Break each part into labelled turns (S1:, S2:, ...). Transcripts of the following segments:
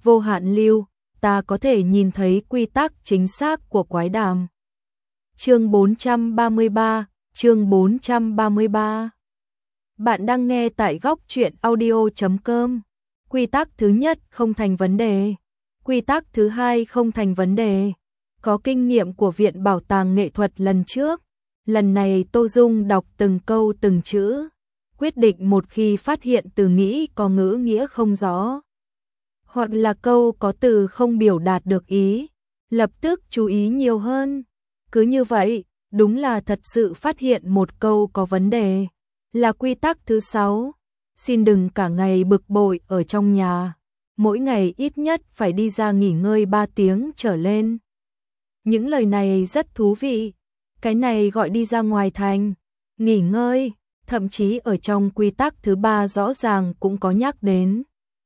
S1: vô hạn lưu, ta có thể nhìn thấy quy tắc chính xác của quái đàm. Chương 433, chương 433. Bạn đang nghe tại góc truyện audio.com. Quy tắc thứ nhất không thành vấn đề. Quy tắc thứ hai không thành vấn đề. Có kinh nghiệm của Viện Bảo tàng Nghệ thuật lần trước. Lần này Tô Dung đọc từng câu từng chữ. Quyết định một khi phát hiện từ nghĩ có ngữ nghĩa không rõ, hoặc là câu có từ không biểu đạt được ý, lập tức chú ý nhiều hơn. Cứ như vậy, đúng là thật sự phát hiện một câu có vấn đề. Là quy tắc thứ 6. Xin đừng cả ngày bực bội ở trong nhà. Mỗi ngày ít nhất phải đi ra nghỉ ngơi 3 tiếng trở lên. Những lời này rất thú vị. Cái này gọi đi ra ngoài thành, nghỉ ngơi, thậm chí ở trong quy tắc thứ 3 rõ ràng cũng có nhắc đến.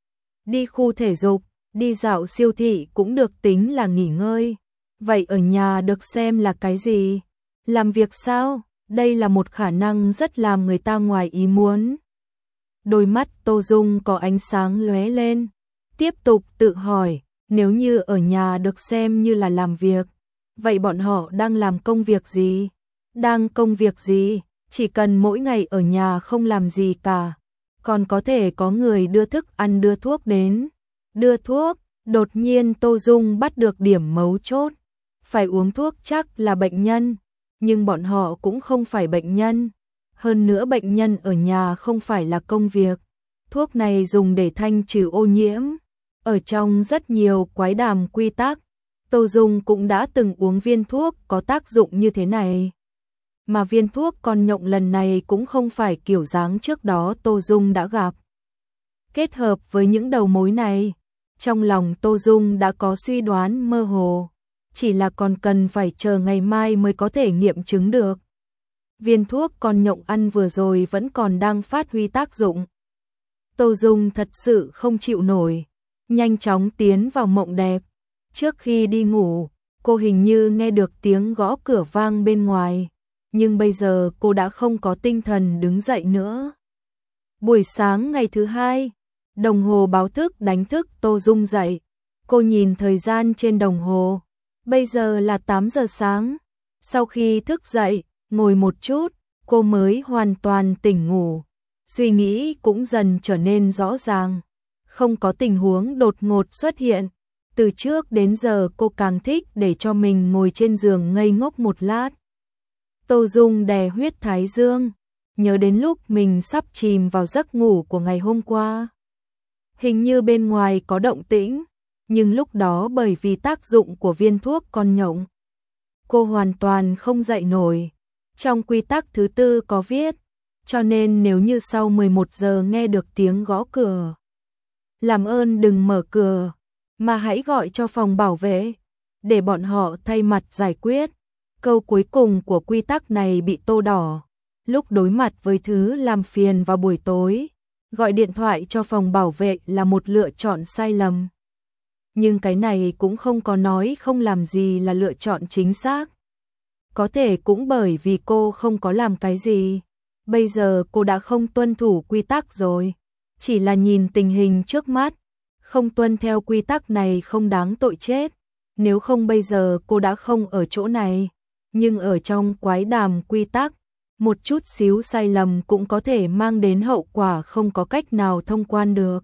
S1: Đi khu thể dục, đi dạo siêu thị cũng được tính là nghỉ ngơi. Vậy ở nhà được xem là cái gì? Làm việc sao? Đây là một khả năng rất làm người ta ngoài ý muốn. Đôi mắt Tô Dung có ánh sáng lóe lên. Tiếp tục tự hỏi, nếu như ở nhà được xem như là làm việc, vậy bọn họ đang làm công việc gì? Đang công việc gì? Chỉ cần mỗi ngày ở nhà không làm gì cả. Còn có thể có người đưa thức ăn đưa thuốc đến. Đưa thuốc, đột nhiên Tô Dung bắt được điểm mấu chốt. Phải uống thuốc chắc là bệnh nhân, nhưng bọn họ cũng không phải bệnh nhân. Hơn nữa bệnh nhân ở nhà không phải là công việc. Thuốc này dùng để thanh trừ ô nhiễm. Ở trong rất nhiều quái đàm quy tắc, Tô Dung cũng đã từng uống viên thuốc có tác dụng như thế này. Mà viên thuốc con nhộng lần này cũng không phải kiểu dáng trước đó Tô Dung đã gặp. Kết hợp với những đầu mối này, trong lòng Tô Dung đã có suy đoán mơ hồ, chỉ là còn cần phải chờ ngày mai mới có thể nghiệm chứng được. Viên thuốc con nhộng ăn vừa rồi vẫn còn đang phát huy tác dụng. Tô Dung thật sự không chịu nổi, nhanh chóng tiến vào mộng đẹp. Trước khi đi ngủ, cô hình như nghe được tiếng gõ cửa vang bên ngoài, nhưng bây giờ cô đã không có tinh thần đứng dậy nữa. Buổi sáng ngày thứ 2, đồng hồ báo thức đánh thức Tô Dung dậy. Cô nhìn thời gian trên đồng hồ, bây giờ là 8 giờ sáng. Sau khi thức dậy, ngồi một chút, cô mới hoàn toàn tỉnh ngủ. Suy nghĩ cũng dần trở nên rõ ràng, không có tình huống đột ngột xuất hiện. Từ trước đến giờ cô càng thích để cho mình ngồi trên giường ngây ngốc một lát. Tô Dung đè huyết thái dương, nhớ đến lúc mình sắp chìm vào giấc ngủ của ngày hôm qua. Hình như bên ngoài có động tĩnh, nhưng lúc đó bởi vì tác dụng của viên thuốc con nhộng, cô hoàn toàn không dậy nổi. Trong quy tắc thứ 4 có viết, cho nên nếu như sau 11 giờ nghe được tiếng gõ cửa, làm ơn đừng mở cửa, mà hãy gọi cho phòng bảo vệ, để bọn họ thay mặt giải quyết. Câu cuối cùng của quy tắc này bị tô đỏ. Lúc đối mặt với thứ làm phiền vào buổi tối, gọi điện thoại cho phòng bảo vệ là một lựa chọn sai lầm. Nhưng cái này cũng không có nói không làm gì là lựa chọn chính xác. Có thể cũng bởi vì cô không có làm cái gì. Bây giờ cô đã không tuân thủ quy tắc rồi. Chỉ là nhìn tình hình trước mắt, không tuân theo quy tắc này không đáng tội chết. Nếu không bây giờ cô đã không ở chỗ này. Nhưng ở trong quái đàm quy tắc, một chút xíu sai lầm cũng có thể mang đến hậu quả không có cách nào thông quan được.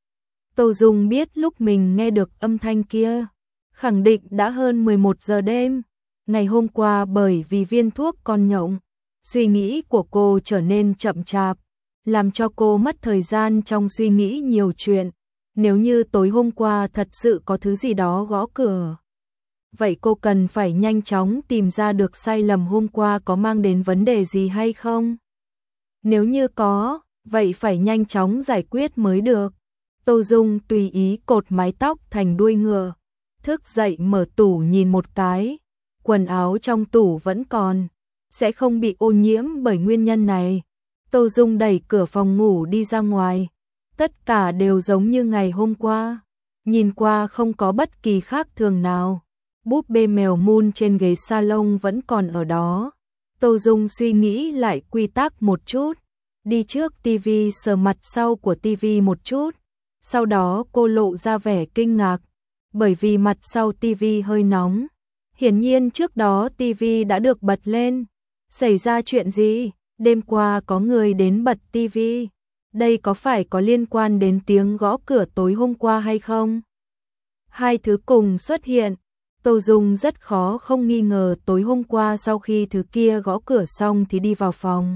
S1: Tô Dung biết lúc mình nghe được âm thanh kia, khẳng định đã hơn 11 giờ đêm. Ngày hôm qua bởi vì viên thuốc con nhộng, suy nghĩ của cô trở nên chậm chạp, làm cho cô mất thời gian trong suy nghĩ nhiều chuyện. Nếu như tối hôm qua thật sự có thứ gì đó gõ cửa, vậy cô cần phải nhanh chóng tìm ra được sai lầm hôm qua có mang đến vấn đề gì hay không. Nếu như có, vậy phải nhanh chóng giải quyết mới được. Tô Dung tùy ý cột mái tóc thành đuôi ngựa, thức dậy mở tủ nhìn một cái, quần áo trong tủ vẫn còn, sẽ không bị ô nhiễm bởi nguyên nhân này. Tô Dung đẩy cửa phòng ngủ đi ra ngoài, tất cả đều giống như ngày hôm qua, nhìn qua không có bất kỳ khác thường nào. Búp bê mèo Moon trên ghế salon vẫn còn ở đó. Tô Dung suy nghĩ lại quy tắc một chút, đi trước tivi sờ mặt sau của tivi một chút, Sau đó cô lộ ra vẻ kinh ngạc, bởi vì mặt sau tivi hơi nóng. Hiển nhiên trước đó tivi đã được bật lên. Xảy ra chuyện gì? Đêm qua có người đến bật tivi. Đây có phải có liên quan đến tiếng gõ cửa tối hôm qua hay không? Hai thứ cùng xuất hiện. Tô Dung rất khó không nghi ngờ tối hôm qua sau khi thứ kia gõ cửa xong thì đi vào phòng.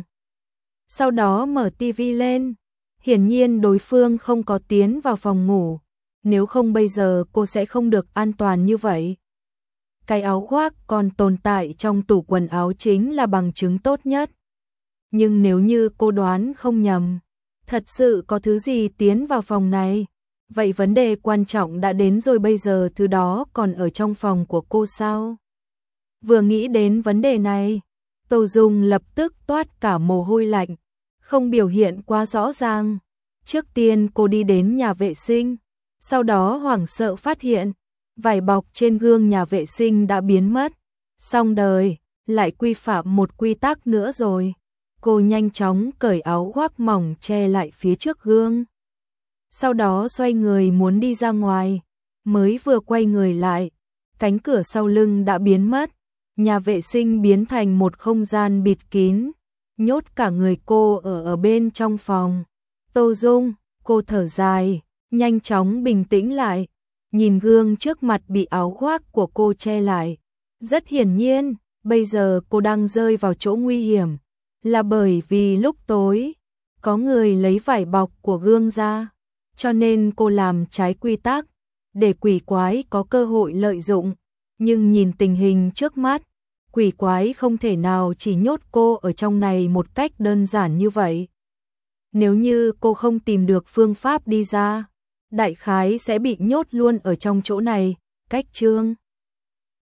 S1: Sau đó mở tivi lên. Hiển nhiên đối phương không có tiến vào phòng ngủ. Nếu không bây giờ cô sẽ không được an toàn như vậy. Cái áo khoác còn tồn tại trong tủ quần áo chính là bằng chứng tốt nhất. Nhưng nếu như cô đoán không nhầm, thật sự có thứ gì tiến vào phòng này, vậy vấn đề quan trọng đã đến rồi, bây giờ thứ đó còn ở trong phòng của cô sao? Vừa nghĩ đến vấn đề này, Tô Dung lập tức toát cả mồ hôi lạnh, không biểu hiện quá rõ ràng. Trước tiên cô đi đến nhà vệ sinh, sau đó hoảng sợ phát hiện vải bọc trên gương nhà vệ sinh đã biến mất. Xong đời, lại quy phạm một quy tắc nữa rồi. Cô nhanh chóng cởi áo khoác mỏng che lại phía trước gương. Sau đó xoay người muốn đi ra ngoài, mới vừa quay người lại, cánh cửa sau lưng đã biến mất. Nhà vệ sinh biến thành một không gian bịt kín, nhốt cả người cô ở bên trong phòng. Tô Dung, cô thở dài, nhanh chóng bình tĩnh lại, nhìn gương trước mặt bị áo khoác của cô che lại. Rất hiển nhiên, bây giờ cô đang rơi vào chỗ nguy hiểm, là bởi vì lúc tối, có người lấy vải bọc của gương ra, cho nên cô làm trái quy tắc, để quỷ quái có cơ hội lợi dụng. Nhưng nhìn tình hình trước mắt, quỷ quái không thể nào chỉ nhốt cô ở trong này một cách đơn giản như vậy. Nếu như cô không tìm được phương pháp đi ra, đại khái sẽ bị nhốt luôn ở trong chỗ này. Cách chương